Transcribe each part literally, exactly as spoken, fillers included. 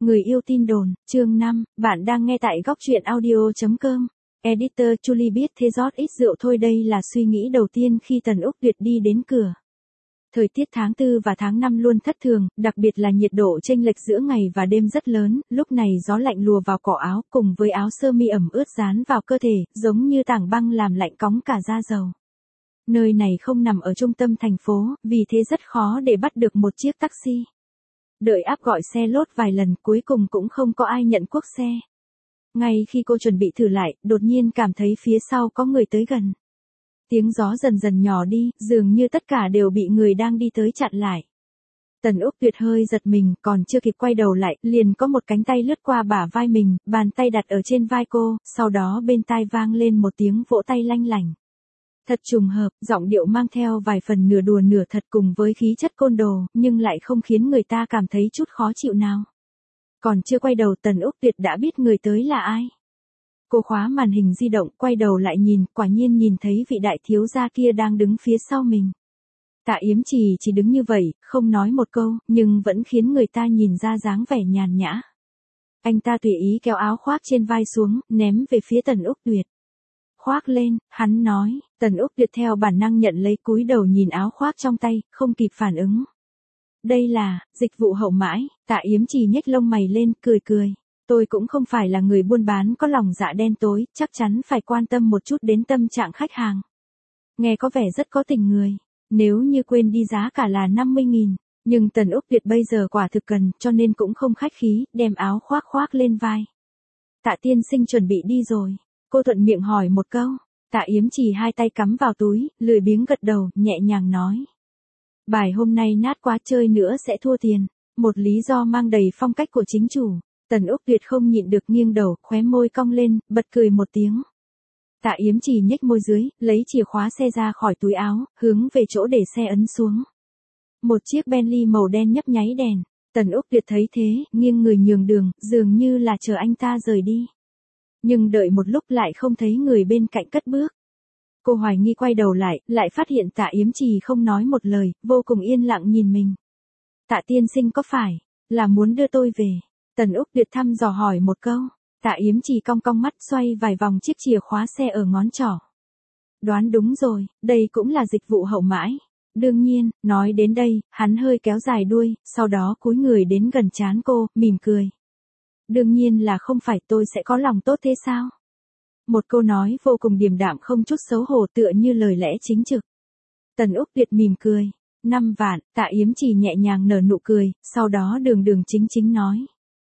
Người yêu tin đồn, chương năm, bạn đang nghe tại góc truyện audio chấm com. Editor Julie biết thế rót ít rượu thôi đây là suy nghĩ đầu tiên khi Tần Úc Tuyệt đi đến cửa. Thời tiết tháng tư và tháng năm luôn thất thường, đặc biệt là nhiệt độ chênh lệch giữa ngày và đêm rất lớn, lúc này gió lạnh lùa vào cổ áo cùng với áo sơ mi ẩm ướt dán vào cơ thể, giống như tảng băng làm lạnh cóng cả da dầu. Nơi này không nằm ở trung tâm thành phố, vì thế rất khó để bắt được một chiếc taxi. Đợi áp gọi xe lốt vài lần cuối cùng cũng không có ai nhận cuốc xe. Ngay khi cô chuẩn bị thử lại, đột nhiên cảm thấy phía sau có người tới gần. Tiếng gió dần dần nhỏ đi, dường như tất cả đều bị người đang đi tới chặn lại. Tần Úc Tuyệt hơi giật mình, còn chưa kịp quay đầu lại, liền có một cánh tay lướt qua bả vai mình, bàn tay đặt ở trên vai cô, sau đó bên tai vang lên một tiếng vỗ tay lanh lảnh. Thật trùng hợp, giọng điệu mang theo vài phần nửa đùa nửa thật cùng với khí chất côn đồ, nhưng lại không khiến người ta cảm thấy chút khó chịu nào. Còn chưa quay đầu Tần Úc Tuyệt đã biết người tới là ai. Cô khóa màn hình di động, quay đầu lại nhìn, quả nhiên nhìn thấy vị đại thiếu gia kia đang đứng phía sau mình. Tạ Yếm Trì chỉ đứng như vậy, không nói một câu, nhưng vẫn khiến người ta nhìn ra dáng vẻ nhàn nhã. Anh ta tùy ý kéo áo khoác trên vai xuống, ném về phía Tần Úc Tuyệt. Khoác lên, hắn nói, Tần Úc Tuyệt theo bản năng nhận lấy cúi đầu nhìn áo khoác trong tay, không kịp phản ứng. Đây là, dịch vụ hậu mãi, Tạ Yếm Trì nhếch lông mày lên, cười cười. Tôi cũng không phải là người buôn bán có lòng dạ đen tối, chắc chắn phải quan tâm một chút đến tâm trạng khách hàng. Nghe có vẻ rất có tình người, nếu như quên đi giá cả là năm mươi nghìn, nhưng Tần Úc Tuyệt bây giờ quả thực cần, cho nên cũng không khách khí, đem áo khoác khoác lên vai. Tạ tiên sinh chuẩn bị đi rồi. Cô thuận miệng hỏi một câu, Tạ Yếm Trì hai tay cắm vào túi, lười biếng gật đầu, nhẹ nhàng nói. Bài hôm nay nát quá, chơi nữa sẽ thua tiền, một lý do mang đầy phong cách của chính chủ. Tần Úc Tuyệt không nhịn được nghiêng đầu, khóe môi cong lên, bật cười một tiếng. Tạ Yếm Trì nhếch môi dưới, lấy chìa khóa xe ra khỏi túi áo, hướng về chỗ để xe ấn xuống. Một chiếc Bentley màu đen nhấp nháy đèn, Tần Úc Tuyệt thấy thế, nghiêng người nhường đường, dường như là chờ anh ta rời đi. Nhưng đợi một lúc lại không thấy người bên cạnh cất bước. Cô hoài nghi quay đầu lại, lại phát hiện Tạ Yếm Trì không nói một lời, vô cùng yên lặng nhìn mình. Tạ tiên sinh có phải là muốn đưa tôi về? Tần Úc Tuyệt thăm dò hỏi một câu. Tạ Yếm Trì cong cong mắt xoay vài vòng chiếc chìa khóa xe ở ngón trỏ. Đoán đúng rồi, đây cũng là dịch vụ hậu mãi. Đương nhiên, nói đến đây, hắn hơi kéo dài đuôi, sau đó cúi người đến gần trán cô, mỉm cười. Đương nhiên là không phải, tôi sẽ có lòng tốt thế sao? Một câu nói vô cùng điềm đạm không chút xấu hổ tựa như lời lẽ chính trực. Tần Úc Tuyệt mỉm cười. Năm vạn, Tạ Yếm Trì nhẹ nhàng nở nụ cười, sau đó đường đường chính chính nói.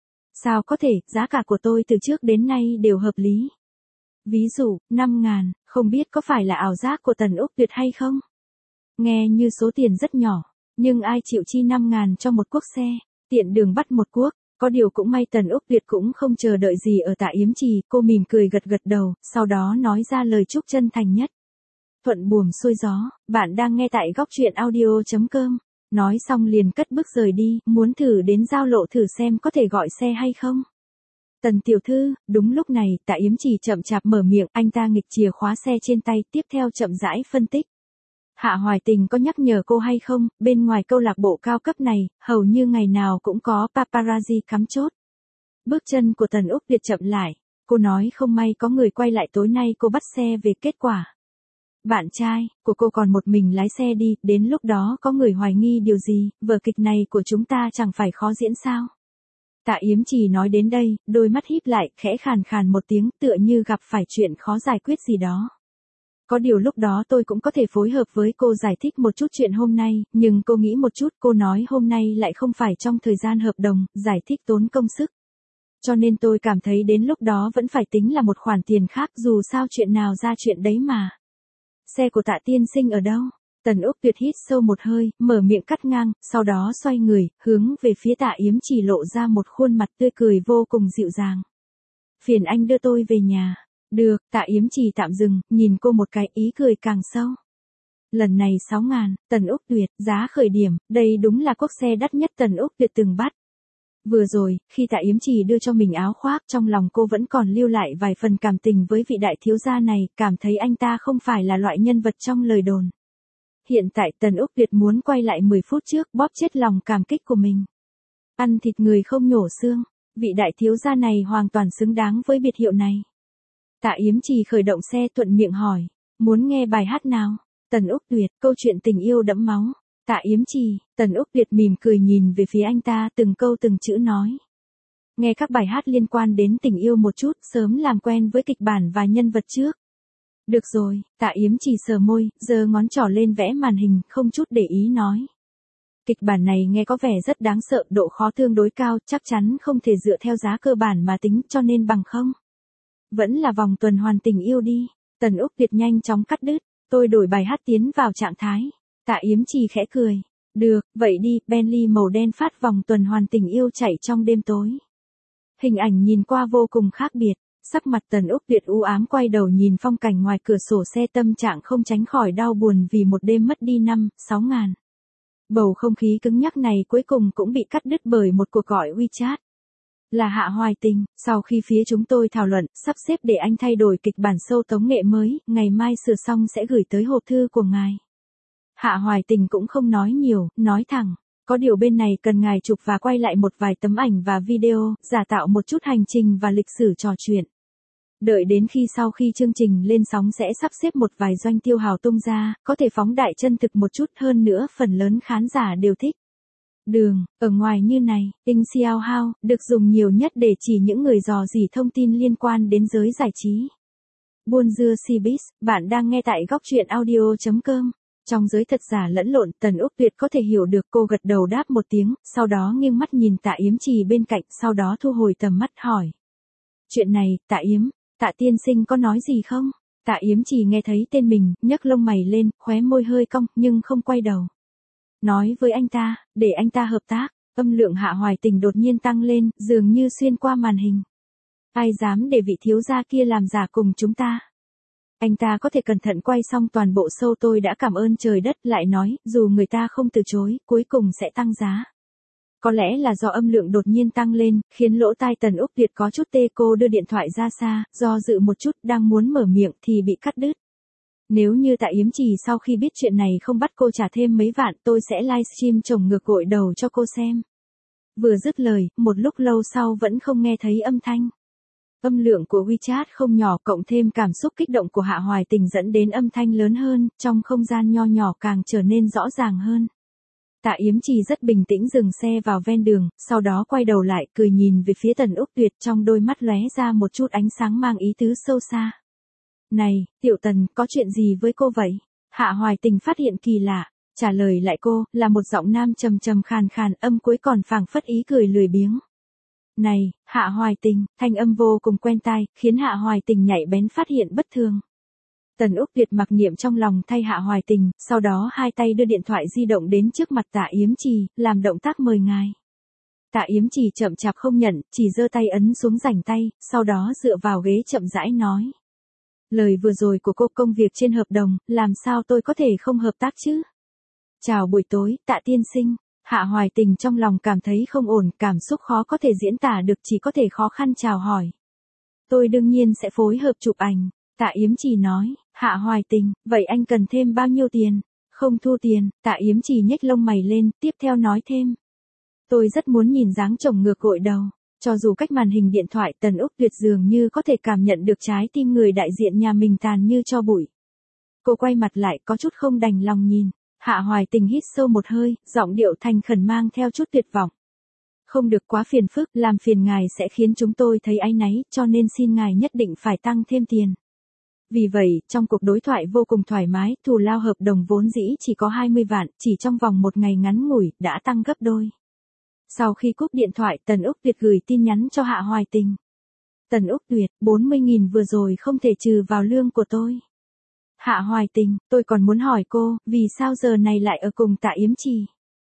Sao có thể, giá cả của tôi từ trước đến nay đều hợp lý. Ví dụ, năm ngàn, không biết có phải là ảo giác của Tần Úc Tuyệt hay không? Nghe như số tiền rất nhỏ, nhưng ai chịu chi năm ngàn cho một cuốc xe, tiện đường bắt một cuốc. Có điều cũng may Tần Úc Tuyệt cũng không chờ đợi gì ở Tạ Yếm Trì, cô mỉm cười gật gật đầu, sau đó nói ra lời chúc chân thành nhất. Thuận buồm xuôi gió, bạn đang nghe tại góc truyện audio chấm com. Nói xong liền cất bước rời đi, muốn thử đến giao lộ thử xem có thể gọi xe hay không. Tần tiểu thư, đúng lúc này, Tạ Yếm Trì chậm chạp mở miệng, anh ta nghịch chìa khóa xe trên tay, tiếp theo chậm rãi phân tích. Hạ Hoài Tình có nhắc nhở cô hay không, bên ngoài câu lạc bộ cao cấp này, hầu như ngày nào cũng có paparazzi cắm chốt. Bước chân của Tần Úc Tuyệt chậm lại, cô nói không may có người quay lại tối nay cô bắt xe về kết quả. Bạn trai của cô còn một mình lái xe đi, đến lúc đó có người hoài nghi điều gì, vở kịch này của chúng ta chẳng phải khó diễn sao. Tạ Yếm Trì nói đến đây, đôi mắt híp lại, khẽ khàn khàn một tiếng tựa như gặp phải chuyện khó giải quyết gì đó. Có điều lúc đó tôi cũng có thể phối hợp với cô giải thích một chút chuyện hôm nay, nhưng cô nghĩ một chút, cô nói hôm nay lại không phải trong thời gian hợp đồng, giải thích tốn công sức. Cho nên tôi cảm thấy đến lúc đó vẫn phải tính là một khoản tiền khác, dù sao chuyện nào ra chuyện đấy mà. Xe của Tạ tiên sinh ở đâu? Tần Úc Tuyệt hít sâu một hơi, mở miệng cắt ngang, sau đó xoay người, hướng về phía Tạ Yếm Trì lộ ra một khuôn mặt tươi cười vô cùng dịu dàng. Phiền anh đưa tôi về nhà. Được, Tạ Yếm Trì tạm dừng, nhìn cô một cái, ý cười càng sâu. Lần này sáu ngàn, Tần Úc Tuyệt, giá khởi điểm, đây đúng là cuốc xe đắt nhất Tần Úc Tuyệt từng bắt. Vừa rồi, khi Tạ Yếm Trì đưa cho mình áo khoác, trong lòng cô vẫn còn lưu lại vài phần cảm tình với vị đại thiếu gia này, cảm thấy anh ta không phải là loại nhân vật trong lời đồn. Hiện tại Tần Úc Tuyệt muốn quay lại mười phút trước, bóp chết lòng cảm kích của mình. Ăn thịt người không nhổ xương. Vị đại thiếu gia này hoàn toàn xứng đáng với biệt hiệu này. Tạ Yếm Trì khởi động xe thuận miệng hỏi, muốn nghe bài hát nào? Tần Úc Tuyệt, câu chuyện tình yêu đẫm máu. Tạ Yếm Trì, Tần Úc Tuyệt mỉm cười nhìn về phía anh ta từng câu từng chữ nói. Nghe các bài hát liên quan đến tình yêu một chút, sớm làm quen với kịch bản và nhân vật trước. Được rồi, Tạ Yếm Trì sờ môi, giơ ngón trỏ lên vẽ màn hình, không chút để ý nói. Kịch bản này nghe có vẻ rất đáng sợ, độ khó tương đối cao, chắc chắn không thể dựa theo giá cơ bản mà tính, cho nên bằng không. Vẫn là vòng tuần hoàn tình yêu đi. Tần Úc Tuyệt nhanh chóng cắt đứt, tôi đổi bài hát tiến vào trạng thái. Tạ Yếm Trì khẽ cười. Được, vậy đi, Bentley màu đen phát vòng tuần hoàn tình yêu chạy trong đêm tối. Hình ảnh nhìn qua vô cùng khác biệt, sắc mặt Tần Úc Tuyệt u ám quay đầu nhìn phong cảnh ngoài cửa sổ xe, tâm trạng không tránh khỏi đau buồn vì một đêm mất đi năm, sáu ngàn. Bầu không khí cứng nhắc này cuối cùng cũng bị cắt đứt bởi một cuộc gọi WeChat. Là Hạ Hoài Tình, sau khi phía chúng tôi thảo luận, sắp xếp để anh thay đổi kịch bản sâu tống nghệ mới, ngày mai sửa xong sẽ gửi tới hộp thư của ngài. Hạ Hoài Tình cũng không nói nhiều, nói thẳng, có điều bên này cần ngài chụp và quay lại một vài tấm ảnh và video, giả tạo một chút hành trình và lịch sử trò chuyện. Đợi đến khi sau khi chương trình lên sóng sẽ sắp xếp một vài doanh tiêu hào tung ra, có thể phóng đại chân thực một chút hơn nữa, phần lớn khán giả đều thích. Đường, ở ngoài như này, in xiao hao, được dùng nhiều nhất để chỉ những người dò dỉ thông tin liên quan đến giới giải trí. Buôn dưa Cbiz, bạn đang nghe tại góc truyện audio chấm com. Trong giới thật giả lẫn lộn, Tần Úc Tuyệt có thể hiểu được, cô gật đầu đáp một tiếng, sau đó nghiêng mắt nhìn Tạ Yếm Trì bên cạnh, sau đó thu hồi tầm mắt hỏi. Chuyện này, Tạ Yếm, Tạ tiên sinh có nói gì không? Tạ Yếm Trì nghe thấy tên mình, nhấc lông mày lên, khóe môi hơi cong, nhưng không quay đầu. Nói với anh ta, để anh ta hợp tác. Âm lượng Hạ Hoài Tình đột nhiên tăng lên, dường như xuyên qua màn hình. Ai dám để vị thiếu gia kia làm giả cùng chúng ta? Anh ta có thể cẩn thận quay xong toàn bộ show, tôi đã cảm ơn trời đất, lại nói, dù người ta không từ chối, cuối cùng sẽ tăng giá. Có lẽ là do âm lượng đột nhiên tăng lên, khiến lỗ tai Tần Úc Tuyệt có chút tê, cô đưa điện thoại ra xa, do dự một chút, đang muốn mở miệng thì bị cắt đứt. Nếu như Tạ Yếm Trì sau khi biết chuyện này không bắt cô trả thêm mấy vạn, tôi sẽ livestream chồng ngược gội đầu cho cô xem. Vừa dứt lời, một lúc lâu sau vẫn không nghe thấy âm thanh. Âm lượng của WeChat không nhỏ, cộng thêm cảm xúc kích động của Hạ Hoài Tình dẫn đến âm thanh lớn hơn, trong không gian nho nhỏ càng trở nên rõ ràng hơn. Tạ Yếm Trì rất bình tĩnh dừng xe vào ven đường, sau đó quay đầu lại, cười nhìn về phía Tần Úc Tuyệt, trong đôi mắt lóe ra một chút ánh sáng mang ý tứ sâu xa. Này, Tiểu Tần, có chuyện gì với cô vậy? Hạ Hoài Tình phát hiện kỳ lạ, trả lời lại cô, là một giọng nam trầm trầm khàn khàn, âm cuối còn phảng phất ý cười lười biếng. Này, Hạ Hoài Tình, thanh âm vô cùng quen tai, khiến Hạ Hoài Tình nhạy bén phát hiện bất thường. Tần Úc Tuyệt mặc niệm trong lòng thay Hạ Hoài Tình, sau đó hai tay đưa điện thoại di động đến trước mặt Tạ Yếm Trì, làm động tác mời ngài. Tạ Yếm Trì chậm chạp không nhận, chỉ giơ tay ấn xuống rảnh tay, sau đó dựa vào ghế chậm rãi nói. Lời vừa rồi của cô, công việc trên hợp đồng, làm sao tôi có thể không hợp tác chứ? Chào buổi tối, Tạ tiên sinh. Hạ Hoài Tình trong lòng cảm thấy không ổn, cảm xúc khó có thể diễn tả được, chỉ có thể khó khăn chào hỏi. Tôi đương nhiên sẽ phối hợp chụp ảnh. Tạ Yếm Trì nói. Hạ Hoài Tình, vậy anh cần thêm bao nhiêu tiền? Không thu tiền. Tạ Yếm Trì nhếch lông mày lên, tiếp theo nói thêm. Tôi rất muốn nhìn dáng chồng ngược gội đầu. Cho dù cách màn hình điện thoại, Tần Úc Tuyệt dường như có thể cảm nhận được trái tim người đại diện nhà mình tàn như tro bụi. Cô quay mặt lại, có chút không đành lòng nhìn. Hạ Hoài Tình hít sâu một hơi, giọng điệu thành khẩn mang theo chút tuyệt vọng. Không được quá phiền phức, làm phiền ngài sẽ khiến chúng tôi thấy áy náy, cho nên xin ngài nhất định phải tăng thêm tiền. Vì vậy, trong cuộc đối thoại vô cùng thoải mái, thù lao hợp đồng vốn dĩ chỉ có hai mươi vạn, chỉ trong vòng một ngày ngắn ngủi, đã tăng gấp đôi. Sau khi cúp điện thoại, Tần Úc Tuyệt gửi tin nhắn cho Hạ Hoài Tình. Tần Úc Tuyệt, bốn mươi nghìn vừa rồi không thể trừ vào lương của tôi. Hạ Hoài Tình, tôi còn muốn hỏi cô, vì sao giờ này lại ở cùng Tạ Yếm Trì?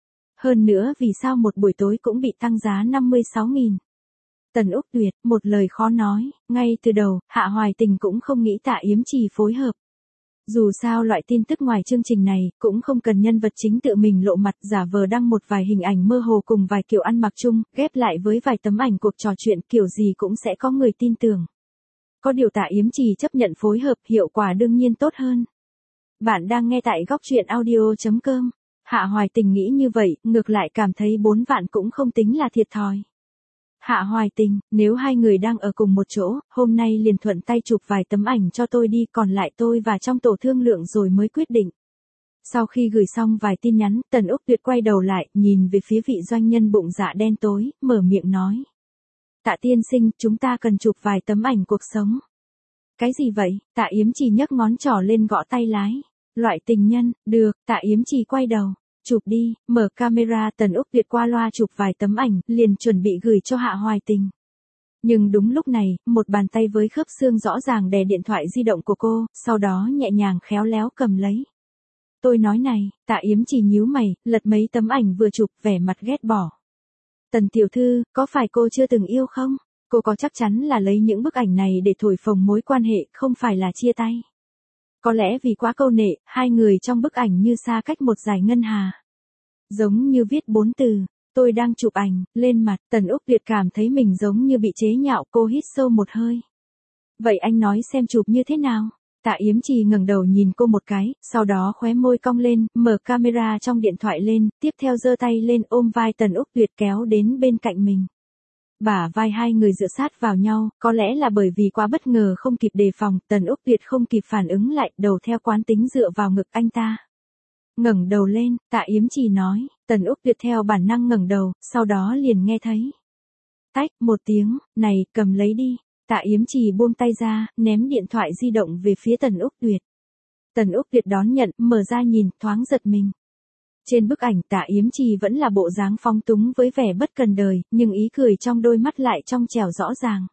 Hơn nữa vì sao một buổi tối cũng bị tăng giá năm mươi sáu nghìn? Tần Úc Tuyệt, một lời khó nói, ngay từ đầu, Hạ Hoài Tình cũng không nghĩ Tạ Yếm Trì phối hợp. Dù sao loại tin tức ngoài chương trình này, cũng không cần nhân vật chính tự mình lộ mặt, giả vờ đăng một vài hình ảnh mơ hồ cùng vài kiểu ăn mặc chung, ghép lại với vài tấm ảnh cuộc trò chuyện, kiểu gì cũng sẽ có người tin tưởng. Có điều Tạ Yếm Trì chấp nhận phối hợp, hiệu quả đương nhiên tốt hơn. Bạn đang nghe tại góc truyện audio chấm com. Hạ Hoài Tình nghĩ như vậy, ngược lại cảm thấy bốn vạn cũng không tính là thiệt thòi. Hạ Hoài Tình, nếu hai người đang ở cùng một chỗ, hôm nay liền thuận tay chụp vài tấm ảnh cho tôi đi, còn lại tôi và trong tổ thương lượng rồi mới quyết định. Sau khi gửi xong vài tin nhắn, Tần Úc Tuyệt quay đầu lại, nhìn về phía vị doanh nhân bụng dạ đen tối, mở miệng nói. Tạ tiên sinh, chúng ta cần chụp vài tấm ảnh cuộc sống. Cái gì vậy? Tạ Yếm Trì nhấc ngón trỏ lên gõ tay lái. Loại tình nhân, được, Tạ Yếm Trì quay đầu. Chụp đi, mở camera. Tần Úc Tuyệt qua loa chụp vài tấm ảnh, liền chuẩn bị gửi cho Hạ Hoài Tình. Nhưng đúng lúc này, một bàn tay với khớp xương rõ ràng đè điện thoại di động của cô, sau đó nhẹ nhàng khéo léo cầm lấy. Tôi nói này, Tạ Yếm Trì nhíu mày, lật mấy tấm ảnh vừa chụp, vẻ mặt ghét bỏ. Tần tiểu thư, có phải cô chưa từng yêu không? Cô có chắc chắn là lấy những bức ảnh này để thổi phồng mối quan hệ, không phải là chia tay. Có lẽ vì quá câu nệ, hai người trong bức ảnh như xa cách một dải ngân hà. Giống như viết bốn từ, tôi đang chụp ảnh, lên mặt. Tần Úc Tuyệt cảm thấy mình giống như bị chế nhạo, cô hít sâu một hơi. Vậy anh nói xem chụp như thế nào? Tạ Yếm Trì ngẩng đầu nhìn cô một cái, sau đó khóe môi cong lên, mở camera trong điện thoại lên, tiếp theo giơ tay lên ôm vai Tần Úc Tuyệt kéo đến bên cạnh mình. Bả vai hai người dựa sát vào nhau, có lẽ là bởi vì quá bất ngờ không kịp đề phòng, Tần Úc Tuyệt không kịp phản ứng lại, đầu theo quán tính dựa vào ngực anh ta. Ngẩng đầu lên, Tạ Yếm Trì nói, Tần Úc Tuyệt theo bản năng ngẩng đầu, sau đó liền nghe thấy. Tách, một tiếng, này, cầm lấy đi. Tạ Yếm Trì buông tay ra, ném điện thoại di động về phía Tần Úc Tuyệt. Tần Úc Tuyệt đón nhận, mở ra nhìn, thoáng giật mình. Trên bức ảnh Tạ Yếm Trì vẫn là bộ dáng phóng túng với vẻ bất cần đời, nhưng ý cười trong đôi mắt lại trong trẻo rõ ràng.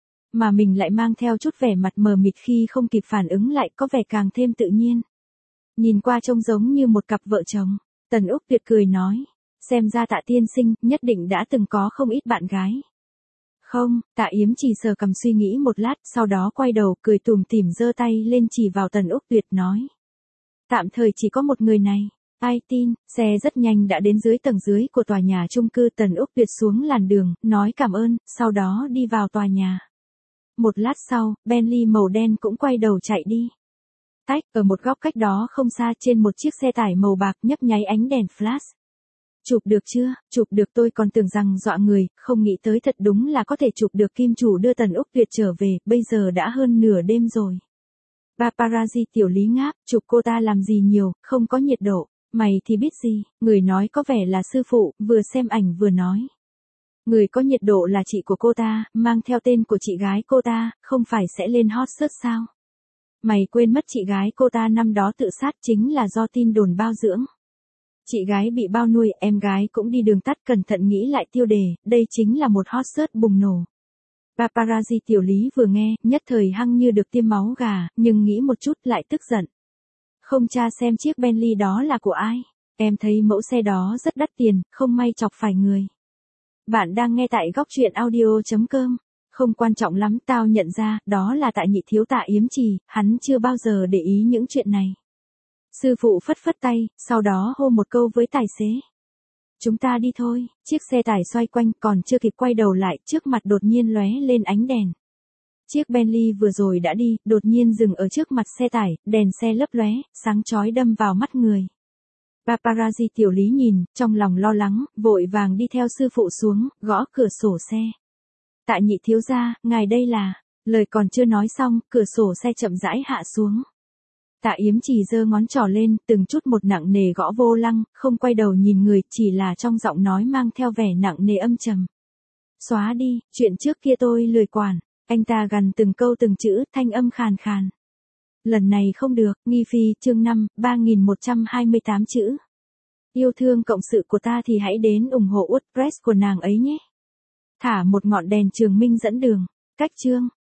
Mà mình lại mang theo chút vẻ mặt mờ mịt khi không kịp phản ứng lại, có vẻ càng thêm tự nhiên. Nhìn qua trông giống như một cặp vợ chồng. Tần Úc Tuyệt cười nói, xem ra Tạ tiên sinh nhất định đã từng có không ít bạn gái. Không, Tạ Yếm Trì sờ cằm suy nghĩ một lát, sau đó quay đầu cười tủm tỉm giơ tay lên chỉ vào Tần Úc Tuyệt nói. Tạm thời chỉ có một người này. Ai tin? Xe rất nhanh đã đến dưới tầng dưới của tòa nhà chung cư. Tần Úc Tuyệt xuống làn đường, nói cảm ơn, sau đó đi vào tòa nhà. Một lát sau, Bentley màu đen cũng quay đầu chạy đi. Tách, ở một góc cách đó không xa trên một chiếc xe tải màu bạc nhấp nháy ánh đèn flash. Chụp được chưa? Chụp được, tôi còn tưởng rằng dọa người, không nghĩ tới thật đúng là có thể chụp được. Kim chủ đưa Tần Úc Tuyệt trở về, bây giờ đã hơn nửa đêm rồi. Paparazzi tiểu Lý ngáp, chụp cô ta làm gì nhiều, không có nhiệt độ. Mày thì biết gì, người nói có vẻ là sư phụ, vừa xem ảnh vừa nói. Người có nhiệt độ là chị của cô ta, mang theo tên của chị gái cô ta, không phải sẽ lên hot search sao? Mày quên mất chị gái cô ta năm đó tự sát chính là do tin đồn bao dưỡng. Chị gái bị bao nuôi, em gái cũng đi đường tắt, cẩn thận nghĩ lại tiêu đề, đây chính là một hot search bùng nổ. Paparazzi tiểu Lý vừa nghe, nhất thời hăng như được tiêm máu gà, nhưng nghĩ một chút lại tức giận. Không tra xem chiếc Bentley đó là của ai. Em thấy mẫu xe đó rất đắt tiền, không may chọc phải người. Bạn đang nghe tại góc truyện audio chấm com. Không quan trọng lắm, tao nhận ra, đó là Tạ nhị thiếu Tạ Yếm Trì, hắn chưa bao giờ để ý những chuyện này. Sư phụ phất phất tay, sau đó hô một câu với tài xế. Chúng ta đi thôi. Chiếc xe tải xoay quanh, còn chưa kịp quay đầu lại, trước mặt đột nhiên lóe lên ánh đèn. Chiếc Bentley vừa rồi đã đi, đột nhiên dừng ở trước mặt xe tải, đèn xe lấp lóe, sáng chói đâm vào mắt người. Paparazzi tiểu Lý nhìn, trong lòng lo lắng, vội vàng đi theo sư phụ xuống, gõ cửa sổ xe. Tạ nhị thiếu gia, ngài đây là... Lời còn chưa nói xong, cửa sổ xe chậm rãi hạ xuống. Tạ Yếm Trì giơ ngón trỏ lên, từng chút một nặng nề gõ vô lăng, không quay đầu nhìn người, chỉ là trong giọng nói mang theo vẻ nặng nề âm trầm. Xóa đi, chuyện trước kia tôi lười quản. Anh ta gằn từng câu từng chữ, thanh âm khàn khàn. Lần này không được, nghi phi, chương năm, ba nghìn một trăm hai mươi tám chữ. Yêu thương cộng sự của ta thì hãy đến ủng hộ WordPress của nàng ấy nhé. Thả một ngọn đèn trường minh dẫn đường. Cách chương.